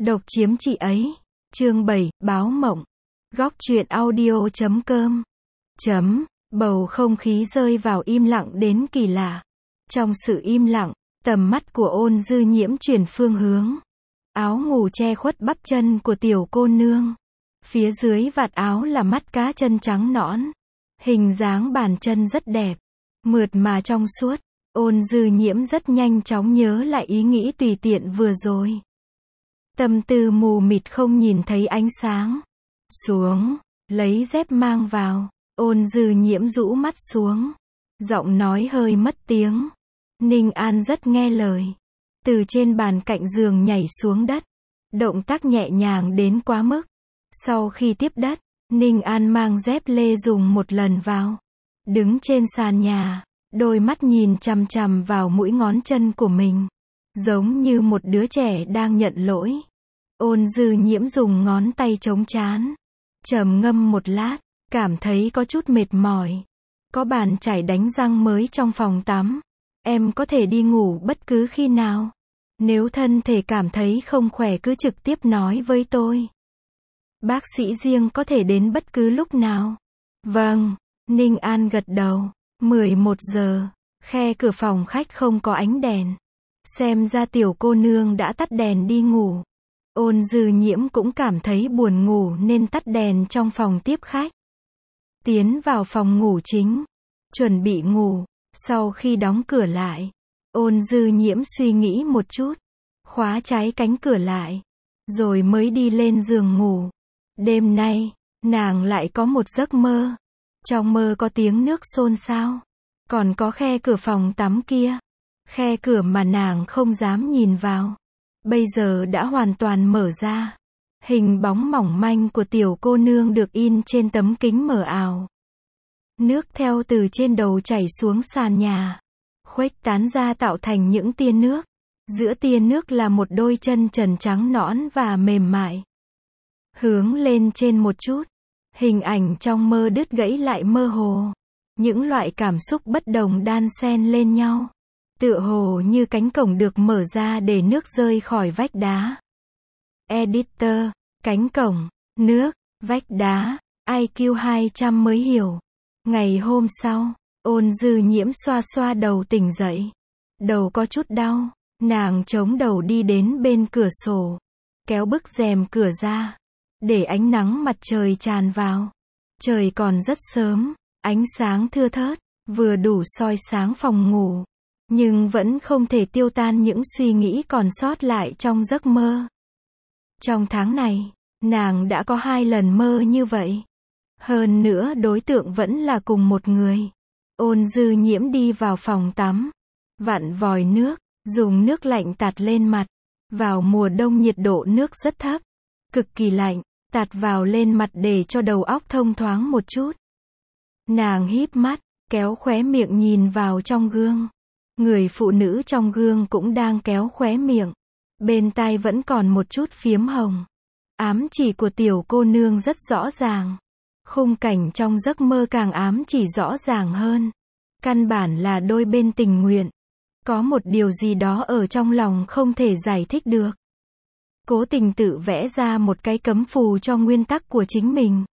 Độc chiếm chị ấy. Chương 7, báo mộng. Góc truyện audio.com. Bầu không khí rơi vào im lặng đến kỳ lạ. Trong sự im lặng, tầm mắt của Ôn Dư Nhiễm chuyển phương hướng. Áo ngủ che khuất bắp chân của tiểu cô nương. Phía dưới vạt áo là mắt cá chân trắng nõn. Hình dáng bàn chân rất đẹp, mượt mà trong suốt. Ôn Dư Nhiễm rất nhanh chóng nhớ lại ý nghĩ tùy tiện vừa rồi. Tâm tư mù mịt không nhìn thấy ánh sáng. Xuống, lấy dép mang vào. Ôn Dư Nhiễm rũ mắt xuống. Giọng nói hơi mất tiếng. Ninh An rất nghe lời. Từ trên bàn cạnh giường nhảy xuống đất. Động tác nhẹ nhàng đến quá mức. Sau khi tiếp đất, Ninh An mang dép lê dùng một lần vào. Đứng trên sàn nhà, đôi mắt nhìn chằm chằm vào mũi ngón chân của mình. Giống như một đứa trẻ đang nhận lỗi. Ôn Dư Nhiễm dùng ngón tay chống trán. Trầm ngâm một lát, cảm thấy có chút mệt mỏi. Có bàn chải đánh răng mới trong phòng tắm. Em có thể đi ngủ bất cứ khi nào. Nếu thân thể cảm thấy không khỏe cứ trực tiếp nói với tôi. Bác sĩ riêng có thể đến bất cứ lúc nào. Vâng, Ninh An gật đầu. 11 giờ, khe cửa phòng khách không có ánh đèn. Xem ra tiểu cô nương đã tắt đèn đi ngủ. Ôn Dư Nhiễm cũng cảm thấy buồn ngủ nên tắt đèn trong phòng tiếp khách. Tiến vào phòng ngủ chính, chuẩn bị ngủ. Sau khi đóng cửa lại, Ôn Dư Nhiễm suy nghĩ một chút, khóa trái cánh cửa lại, rồi mới đi lên giường ngủ. Đêm nay, nàng lại có một giấc mơ. Trong mơ có tiếng nước xôn xao, còn có khe cửa phòng tắm kia. Khe cửa mà nàng không dám nhìn vào, bây giờ đã hoàn toàn mở ra. Hình bóng mỏng manh của tiểu cô nương được in trên tấm kính mờ ảo. Nước theo từ trên đầu chảy xuống sàn nhà, khuếch tán ra tạo thành những tia nước. Giữa tia nước là một đôi chân trần trắng nõn và mềm mại. Hướng lên trên một chút, hình ảnh trong mơ đứt gãy lại mơ hồ. Những loại cảm xúc bất đồng đan xen lên nhau. Tựa hồ như cánh cổng được mở ra để nước rơi khỏi vách đá. Editor, cánh cổng, nước, vách đá, IQ 200 mới hiểu. Ngày hôm sau, Ôn Dư Nhiễm xoa xoa đầu tỉnh dậy. Đầu có chút đau, nàng chống đầu đi đến bên cửa sổ. Kéo bức rèm cửa ra, để ánh nắng mặt trời tràn vào. Trời còn rất sớm, ánh sáng thưa thớt, vừa đủ soi sáng phòng ngủ. Nhưng vẫn không thể tiêu tan những suy nghĩ còn sót lại trong giấc mơ. Trong tháng này, nàng đã có 2 lần mơ như vậy. Hơn nữa đối tượng vẫn là cùng một người. Ôn Dư Nhiễm đi vào phòng tắm, vặn vòi nước, dùng nước lạnh tạt lên mặt. Vào mùa đông nhiệt độ nước rất thấp, cực kỳ lạnh, tạt vào lên mặt để cho đầu óc thông thoáng một chút. Nàng híp mắt, kéo khóe miệng nhìn vào trong gương. Người phụ nữ trong gương cũng đang kéo khóe miệng. Bên tai vẫn còn một chút phiếm hồng. Ám chỉ của tiểu cô nương rất rõ ràng. Khung cảnh trong giấc mơ càng ám chỉ rõ ràng hơn. Căn bản là đôi bên tình nguyện. Có một điều gì đó ở trong lòng không thể giải thích được. Cố tình tự vẽ ra một cái cấm phù cho nguyên tắc của chính mình.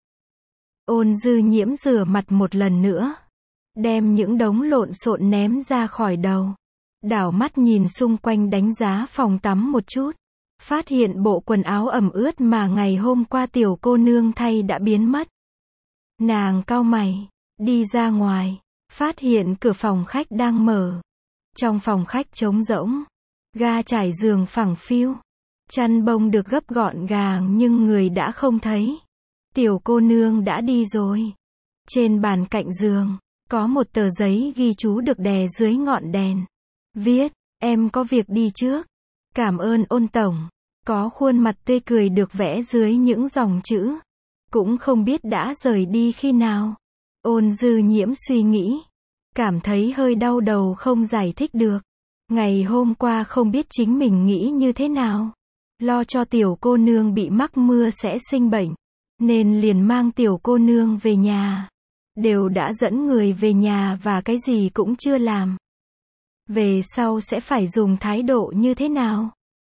Ôn Dư Nhiễm rửa mặt một lần nữa. Đem những đống lộn xộn ném ra khỏi đầu. Đảo mắt nhìn xung quanh đánh giá phòng tắm một chút. Phát hiện bộ quần áo ẩm ướt mà ngày hôm qua tiểu cô nương thay đã biến mất. Nàng cau mày, đi ra ngoài, phát hiện cửa phòng khách đang mở. Trong phòng khách trống rỗng, ga trải giường phẳng phiu. Chăn bông được gấp gọn gàng nhưng người đã không thấy. Tiểu cô nương đã đi rồi. Trên bàn cạnh giường, có một tờ giấy ghi chú được đè dưới ngọn đèn. Viết, em có việc đi trước. Cảm ơn Ôn tổng. Có khuôn mặt tươi cười được vẽ dưới những dòng chữ. Cũng không biết đã rời đi khi nào. Ôn Dư Nhiễm suy nghĩ. Cảm thấy hơi đau đầu không giải thích được. Ngày hôm qua không biết chính mình nghĩ như thế nào. Lo cho tiểu cô nương bị mắc mưa sẽ sinh bệnh. Nên liền mang tiểu cô nương về nhà. Đều đã dẫn người về nhà và cái gì cũng chưa làm. Về sau sẽ phải dùng thái độ như thế nào?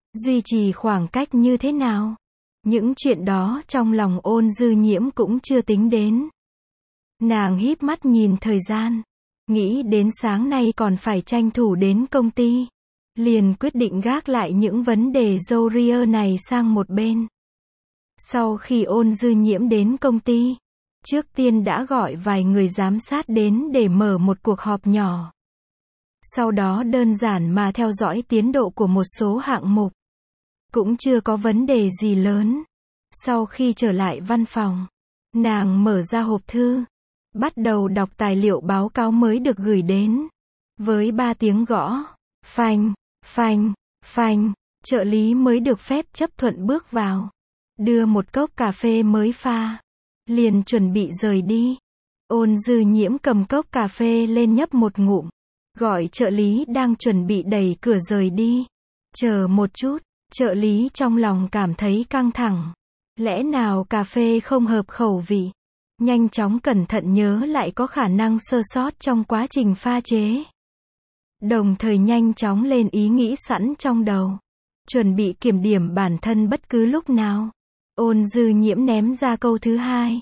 duy trì khoảng cách như thế nào. Những chuyện đó trong lòng Ôn Dư Nhiễm cũng chưa tính đến. Nàng híp mắt nhìn thời gian, nghĩ đến sáng nay còn phải tranh thủ đến công ty, liền quyết định gác lại những vấn đề râu ria này sang một bên. Sau khi Ôn Dư Nhiễm đến công ty, trước tiên đã gọi vài người giám sát đến để mở một cuộc họp nhỏ. Sau đó đơn giản mà theo dõi tiến độ của một số hạng mục. Cũng chưa có vấn đề gì lớn. Sau khi trở lại văn phòng, nàng mở ra hộp thư, bắt đầu đọc tài liệu báo cáo mới được gửi đến. Với 3 tiếng gõ, phanh, phanh, phanh, trợ lý mới được phép chấp thuận bước vào. Đưa một cốc cà phê mới pha. Liền chuẩn bị rời đi. Ôn Dư Nhiễm cầm cốc cà phê lên nhấp một ngụm. Gọi trợ lý đang chuẩn bị đẩy cửa rời đi. Chờ một chút, trợ lý trong lòng cảm thấy căng thẳng. Lẽ nào cà phê không hợp khẩu vị? Nhanh chóng cẩn thận nhớ lại có khả năng sơ sót trong quá trình pha chế. Đồng thời nhanh chóng lên ý nghĩ sẵn trong đầu. Chuẩn bị kiểm điểm bản thân bất cứ lúc nào. Ôn Dư Nhiễm ném ra câu thứ hai.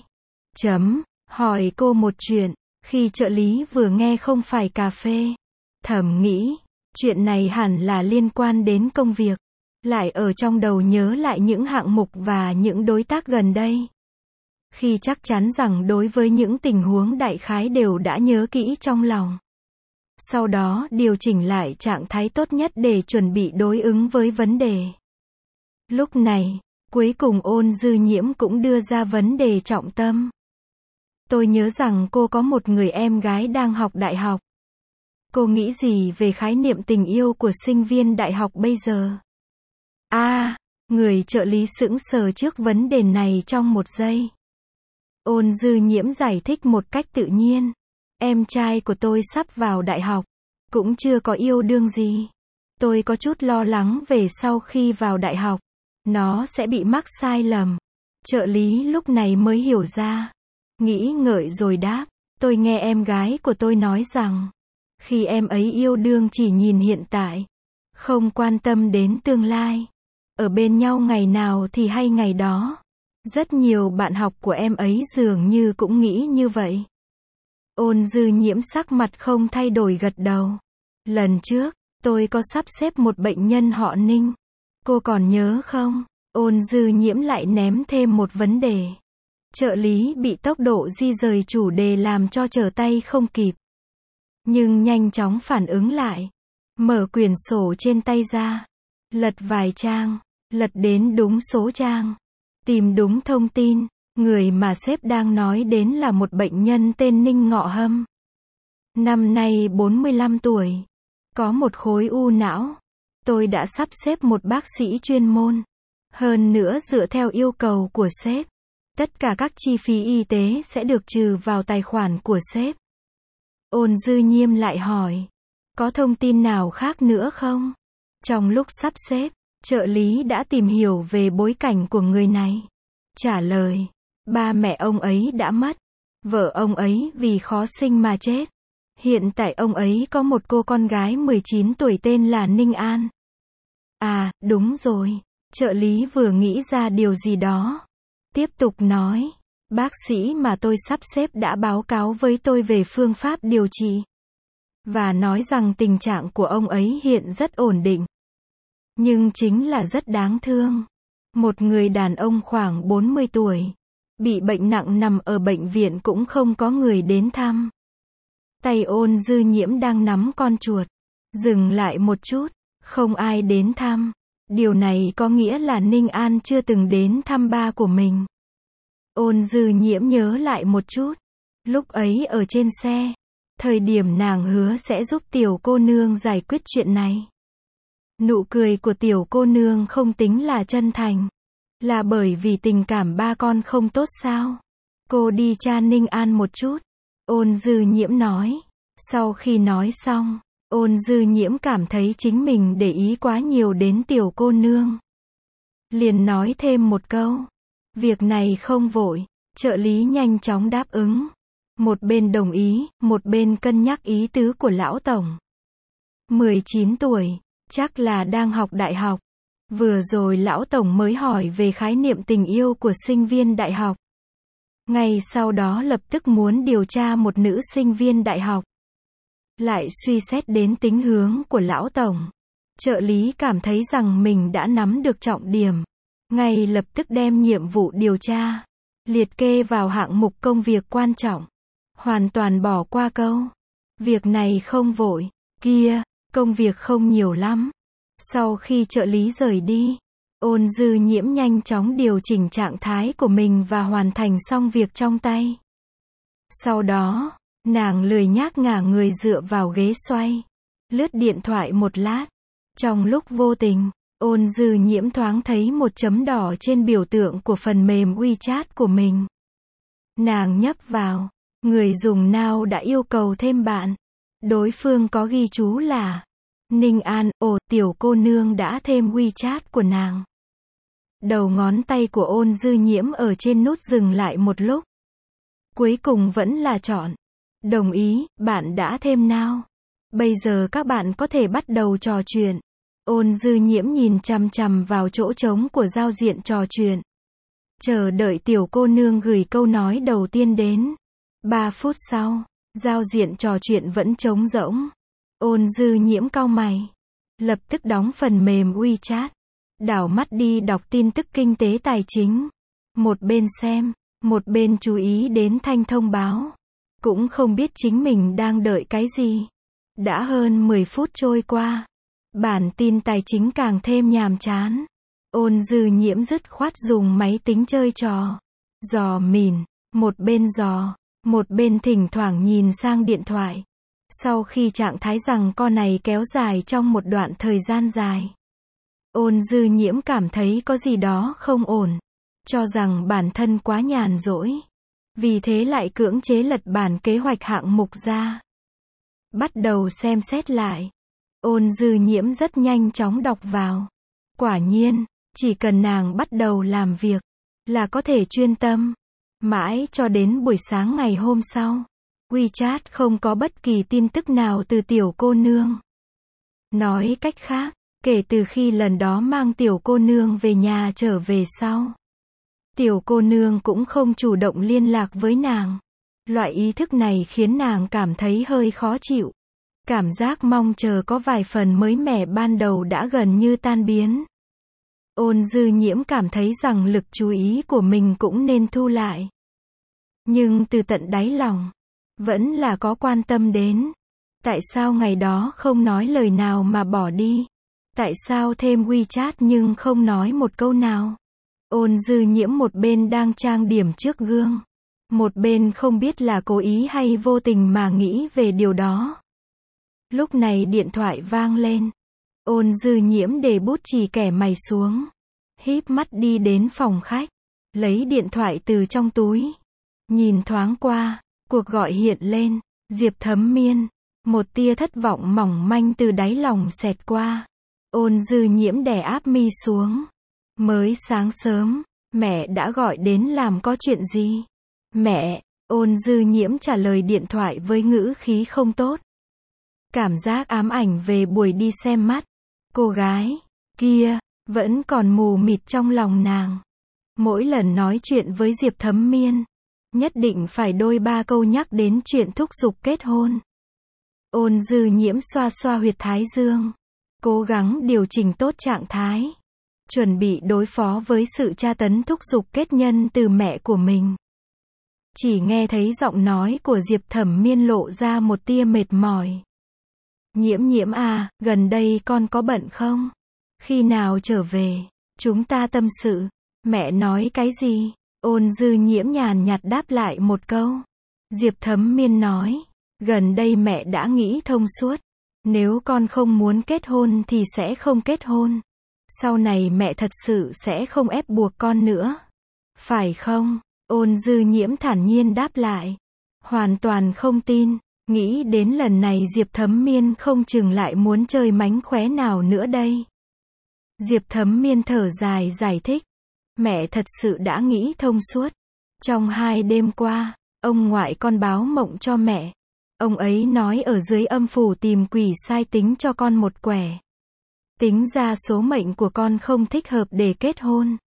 Hỏi cô một chuyện. Khi trợ lý vừa nghe không phải cà phê, thầm nghĩ, chuyện này hẳn là liên quan đến công việc. Lại ở trong đầu nhớ lại những hạng mục và những đối tác gần đây. Khi chắc chắn rằng đối với những tình huống đại khái đều đã nhớ kỹ trong lòng. Sau đó điều chỉnh lại trạng thái tốt nhất để chuẩn bị đối ứng với vấn đề. Lúc này, cuối cùng Ôn Dư Nhiễm cũng đưa ra vấn đề trọng tâm. Tôi nhớ rằng cô có một người em gái đang học đại học. Cô nghĩ gì về khái niệm tình yêu của sinh viên đại học bây giờ? Người trợ lý sững sờ trước vấn đề này trong một giây. Ôn Dư Nhiễm giải thích một cách tự nhiên. Em trai của tôi sắp vào đại học. Cũng chưa có yêu đương gì. Tôi có chút lo lắng về sau khi vào đại học. Nó sẽ bị mắc sai lầm. Trợ lý lúc này mới hiểu ra. Nghĩ ngợi rồi đáp. Tôi nghe em gái của tôi nói rằng, khi em ấy yêu đương chỉ nhìn hiện tại. Không quan tâm đến tương lai. Ở bên nhau ngày nào thì hay ngày đó. Rất nhiều bạn học của em ấy dường như cũng nghĩ như vậy. Ôn Dư Nhiễm sắc mặt không thay đổi gật đầu. Lần trước, tôi có sắp xếp một bệnh nhân họ Ninh. Cô còn nhớ không? Ôn Dư Nhiễm lại ném thêm một vấn đề. Trợ lý bị tốc độ di rời chủ đề làm cho trở tay không kịp. Nhưng nhanh chóng phản ứng lại. Mở quyển sổ trên tay ra. Lật vài trang. Lật đến đúng số trang. Tìm đúng thông tin. Người mà sếp đang nói đến là một bệnh nhân tên Ninh Ngọ Hâm. Năm nay 45 tuổi. Có một khối u não. Tôi đã sắp xếp một bác sĩ chuyên môn. Hơn nữa dựa theo yêu cầu của sếp. Tất cả các chi phí y tế sẽ được trừ vào tài khoản của sếp. Ôn Dư Nhiễm lại hỏi. Có thông tin nào khác nữa không? Trong lúc sắp xếp, trợ lý đã tìm hiểu về bối cảnh của người này. Trả lời. Ba mẹ ông ấy đã mất. Vợ ông ấy vì khó sinh mà chết. Hiện tại ông ấy có một cô con gái 19 tuổi tên là Ninh An. Đúng rồi. Trợ lý vừa nghĩ ra điều gì đó. Tiếp tục nói. Bác sĩ mà tôi sắp xếp đã báo cáo với tôi về phương pháp điều trị. Và nói rằng tình trạng của ông ấy hiện rất ổn định. Nhưng chính là rất đáng thương. Một người đàn ông khoảng 40 tuổi. Bị bệnh nặng nằm ở bệnh viện cũng không có người đến thăm. Tay Ôn Dư Nhiễm đang nắm con chuột. Dừng lại một chút. Không ai đến thăm. Điều này có nghĩa là Ninh An chưa từng đến thăm ba của mình. Ôn Dư Nhiễm nhớ lại một chút. Lúc ấy ở trên xe. Thời điểm nàng hứa sẽ giúp tiểu cô nương giải quyết chuyện này. Nụ cười của tiểu cô nương không tính là chân thành. Là bởi vì tình cảm ba con không tốt sao? Cô đi tra Ninh An một chút. Ôn Dư Nhiễm nói. Sau khi nói xong, Ôn Dư Nhiễm cảm thấy chính mình để ý quá nhiều đến tiểu cô nương. Liền nói thêm một câu. Việc này không vội. Trợ lý nhanh chóng đáp ứng. Một bên đồng ý, một bên cân nhắc ý tứ của lão tổng. 19 tuổi, chắc là đang học đại học. Vừa rồi lão tổng mới hỏi về khái niệm tình yêu của sinh viên đại học. Ngay sau đó lập tức muốn điều tra một nữ sinh viên đại học. Lại suy xét đến tính hướng của lão tổng. Trợ lý cảm thấy rằng mình đã nắm được trọng điểm. Ngay lập tức đem nhiệm vụ điều tra liệt kê vào hạng mục công việc quan trọng. Hoàn toàn bỏ qua câu việc này không vội. Kia, công việc không nhiều lắm. Sau khi trợ lý rời đi, Ôn Dư Nhiễm nhanh chóng điều chỉnh trạng thái của mình và hoàn thành xong việc trong tay. Sau đó, nàng lười nhác ngả người dựa vào ghế xoay, lướt điện thoại một lát. Trong lúc vô tình, Ôn Dư Nhiễm thoáng thấy một chấm đỏ trên biểu tượng của phần mềm WeChat của mình. Nàng nhấp vào, người dùng Now đã yêu cầu thêm bạn. Đối phương có ghi chú là Ninh An, tiểu cô nương đã thêm WeChat của nàng. Đầu ngón tay của Ôn Dư Nhiễm ở trên nút dừng lại một lúc. Cuối cùng vẫn là chọn đồng ý, bạn đã thêm Now. Bây giờ các bạn có thể bắt đầu trò chuyện. Ôn Dư Nhiễm nhìn chằm chằm vào chỗ trống của giao diện trò chuyện. Chờ đợi tiểu cô nương gửi câu nói đầu tiên đến. 3 phút sau, giao diện trò chuyện vẫn trống rỗng. Ôn Dư Nhiễm cau mày. Lập tức đóng phần mềm WeChat. Đảo mắt đi đọc tin tức kinh tế tài chính. Một bên xem, một bên chú ý đến thanh thông báo. Cũng không biết chính mình đang đợi cái gì. Đã hơn 10 phút trôi qua. Bản tin tài chính càng thêm nhàm chán. Ôn Dư Nhiễm dứt khoát dùng máy tính chơi trò dò mìn. Một bên dò, một bên thỉnh thoảng nhìn sang điện thoại. Sau khi trạng thái rằng con này kéo dài trong một đoạn thời gian dài, Ôn Dư Nhiễm cảm thấy có gì đó không ổn. Cho rằng bản thân quá nhàn rỗi. Vì thế lại cưỡng chế lật bản kế hoạch hạng mục ra. Bắt đầu xem xét lại. Ôn Dư Nhiễm rất nhanh chóng đọc vào. Quả nhiên, chỉ cần nàng bắt đầu làm việc, là có thể chuyên tâm. Mãi cho đến buổi sáng ngày hôm sau, WeChat không có bất kỳ tin tức nào từ tiểu cô nương. Nói cách khác, kể từ khi lần đó mang tiểu cô nương về nhà trở về sau, tiểu cô nương cũng không chủ động liên lạc với nàng. Loại ý thức này khiến nàng cảm thấy hơi khó chịu. Cảm giác mong chờ có vài phần mới mẻ ban đầu đã gần như tan biến. Ôn Dư Nhiễm cảm thấy rằng lực chú ý của mình cũng nên thu lại. Nhưng từ tận đáy lòng, vẫn là có quan tâm đến. Tại sao ngày đó không nói lời nào mà bỏ đi? Tại sao thêm WeChat nhưng không nói một câu nào? Ôn Dư Nhiễm một bên đang trang điểm trước gương, một bên không biết là cố ý hay vô tình mà nghĩ về điều đó. Lúc này điện thoại vang lên. Ôn Dư Nhiễm để bút chì kẻ mày xuống, híp mắt đi đến phòng khách, lấy điện thoại từ trong túi. Nhìn thoáng qua, cuộc gọi hiện lên, Diệp Thấm Miên. Một tia thất vọng mỏng manh từ đáy lòng xẹt qua. Ôn Dư Nhiễm đè áp mi xuống. Mới sáng sớm, mẹ đã gọi đến làm có chuyện gì? Mẹ, Ôn Dư Nhiễm trả lời điện thoại với ngữ khí không tốt. Cảm giác ám ảnh về buổi đi xem mắt. Cô gái kia vẫn còn mù mịt trong lòng nàng. Mỗi lần nói chuyện với Diệp Thấm Miên, nhất định phải đôi ba câu nhắc đến chuyện thúc giục kết hôn. Ôn Dư Nhiễm xoa xoa huyệt thái dương, cố gắng điều chỉnh tốt trạng thái, chuẩn bị đối phó với sự tra tấn thúc giục kết nhân từ mẹ của mình. Chỉ nghe thấy giọng nói của Diệp Thẩm Miên lộ ra một tia mệt mỏi. Nhiễm Nhiễm à, gần đây con có bận không? Khi nào trở về, chúng ta tâm sự. Mẹ nói cái gì? Ôn Dư Nhiễm nhàn nhạt đáp lại một câu. Diệp Thấm Miên nói, gần đây mẹ đã nghĩ thông suốt. Nếu con không muốn kết hôn thì sẽ không kết hôn. Sau này mẹ thật sự sẽ không ép buộc con nữa. Phải không? Ôn Dư Nhiễm thản nhiên đáp lại. Hoàn toàn không tin. Nghĩ đến lần này Diệp Thấm Miên không chừng lại muốn chơi mánh khóe nào nữa đây. Diệp Thấm Miên thở dài giải thích. Mẹ thật sự đã nghĩ thông suốt. Trong 2 đêm qua, ông ngoại con báo mộng cho mẹ. Ông ấy nói ở dưới âm phủ tìm quỷ sai tính cho con một quẻ. Tính ra số mệnh của con không thích hợp để kết hôn.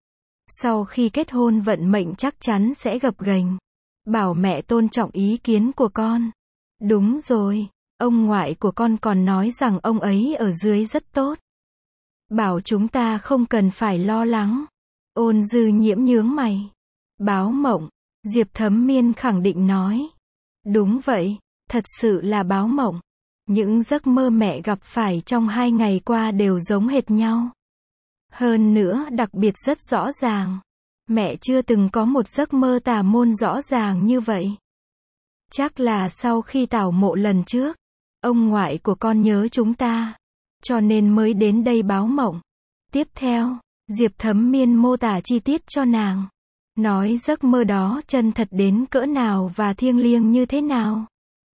Sau khi kết hôn vận mệnh chắc chắn sẽ gập ghềnh. Bảo mẹ tôn trọng ý kiến của con. Đúng rồi, ông ngoại của con còn nói rằng ông ấy ở dưới rất tốt. Bảo chúng ta không cần phải lo lắng. Ôn Dư Nhiễm nhướng mày. Báo mộng, Diệp Thấm Miên khẳng định nói. Đúng vậy, thật sự là báo mộng. Những giấc mơ mẹ gặp phải trong 2 ngày qua đều giống hệt nhau. Hơn nữa đặc biệt rất rõ ràng. Mẹ chưa từng có một giấc mơ tà môn rõ ràng như vậy. Chắc là sau khi tảo mộ lần trước, ông ngoại của con nhớ chúng ta, cho nên mới đến đây báo mộng. Tiếp theo, Diệp Thấm Miên mô tả chi tiết cho nàng. Nói giấc mơ đó chân thật đến cỡ nào và thiêng liêng như thế nào.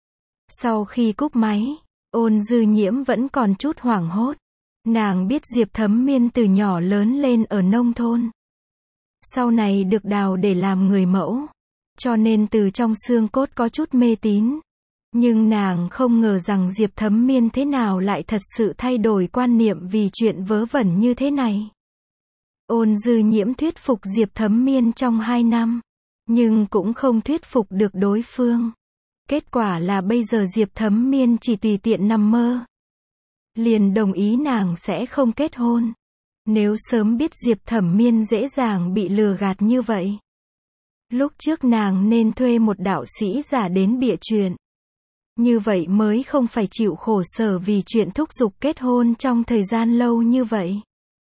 Sau khi cúp máy, Ôn Dư Nhiễm vẫn còn chút hoảng hốt. Nàng biết Diệp Thấm Miên từ nhỏ lớn lên ở nông thôn. Sau này được đào để làm người mẫu. Cho nên từ trong xương cốt có chút mê tín. Nhưng nàng không ngờ rằng Diệp Thấm Miên thế nào lại thật sự thay đổi quan niệm vì chuyện vớ vẩn như thế này. Ôn Dư Nhiễm thuyết phục Diệp Thấm Miên trong 2 năm. Nhưng cũng không thuyết phục được đối phương. Kết quả là bây giờ Diệp Thấm Miên chỉ tùy tiện nằm mơ. Liền đồng ý nàng sẽ không kết hôn. Nếu sớm biết Diệp Thấm Miên dễ dàng bị lừa gạt như vậy. Lúc trước nàng nên thuê một đạo sĩ giả đến bịa chuyện. Như vậy mới không phải chịu khổ sở vì chuyện thúc giục kết hôn trong thời gian lâu như vậy.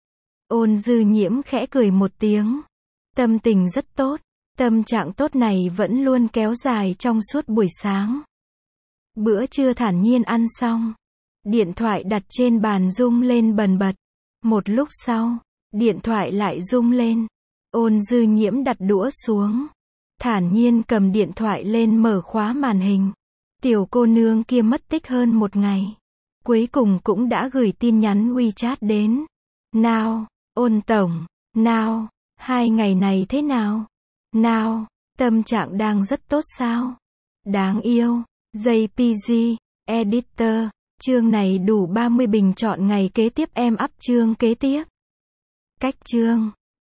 Ôn Dư Nhiễm khẽ cười một tiếng. Tâm tình rất tốt. Tâm trạng tốt này vẫn luôn kéo dài trong suốt buổi sáng. Bữa trưa thản nhiên ăn xong. Điện thoại đặt trên bàn rung lên bần bật. Một lúc sau, điện thoại lại rung lên. Ôn Dư Nhiễm đặt đũa xuống. Thản nhiên cầm điện thoại lên mở khóa màn hình. Tiểu cô nương kia mất tích hơn 1 ngày. Cuối cùng cũng đã gửi tin nhắn WeChat đến. Nào, Ôn tổng, nào, 2 ngày này thế nào? Nào, tâm trạng đang rất tốt sao? Đáng yêu. JPG, Editor, chương này đủ 30 bình chọn ngày kế tiếp em up chương kế tiếp. Cách chương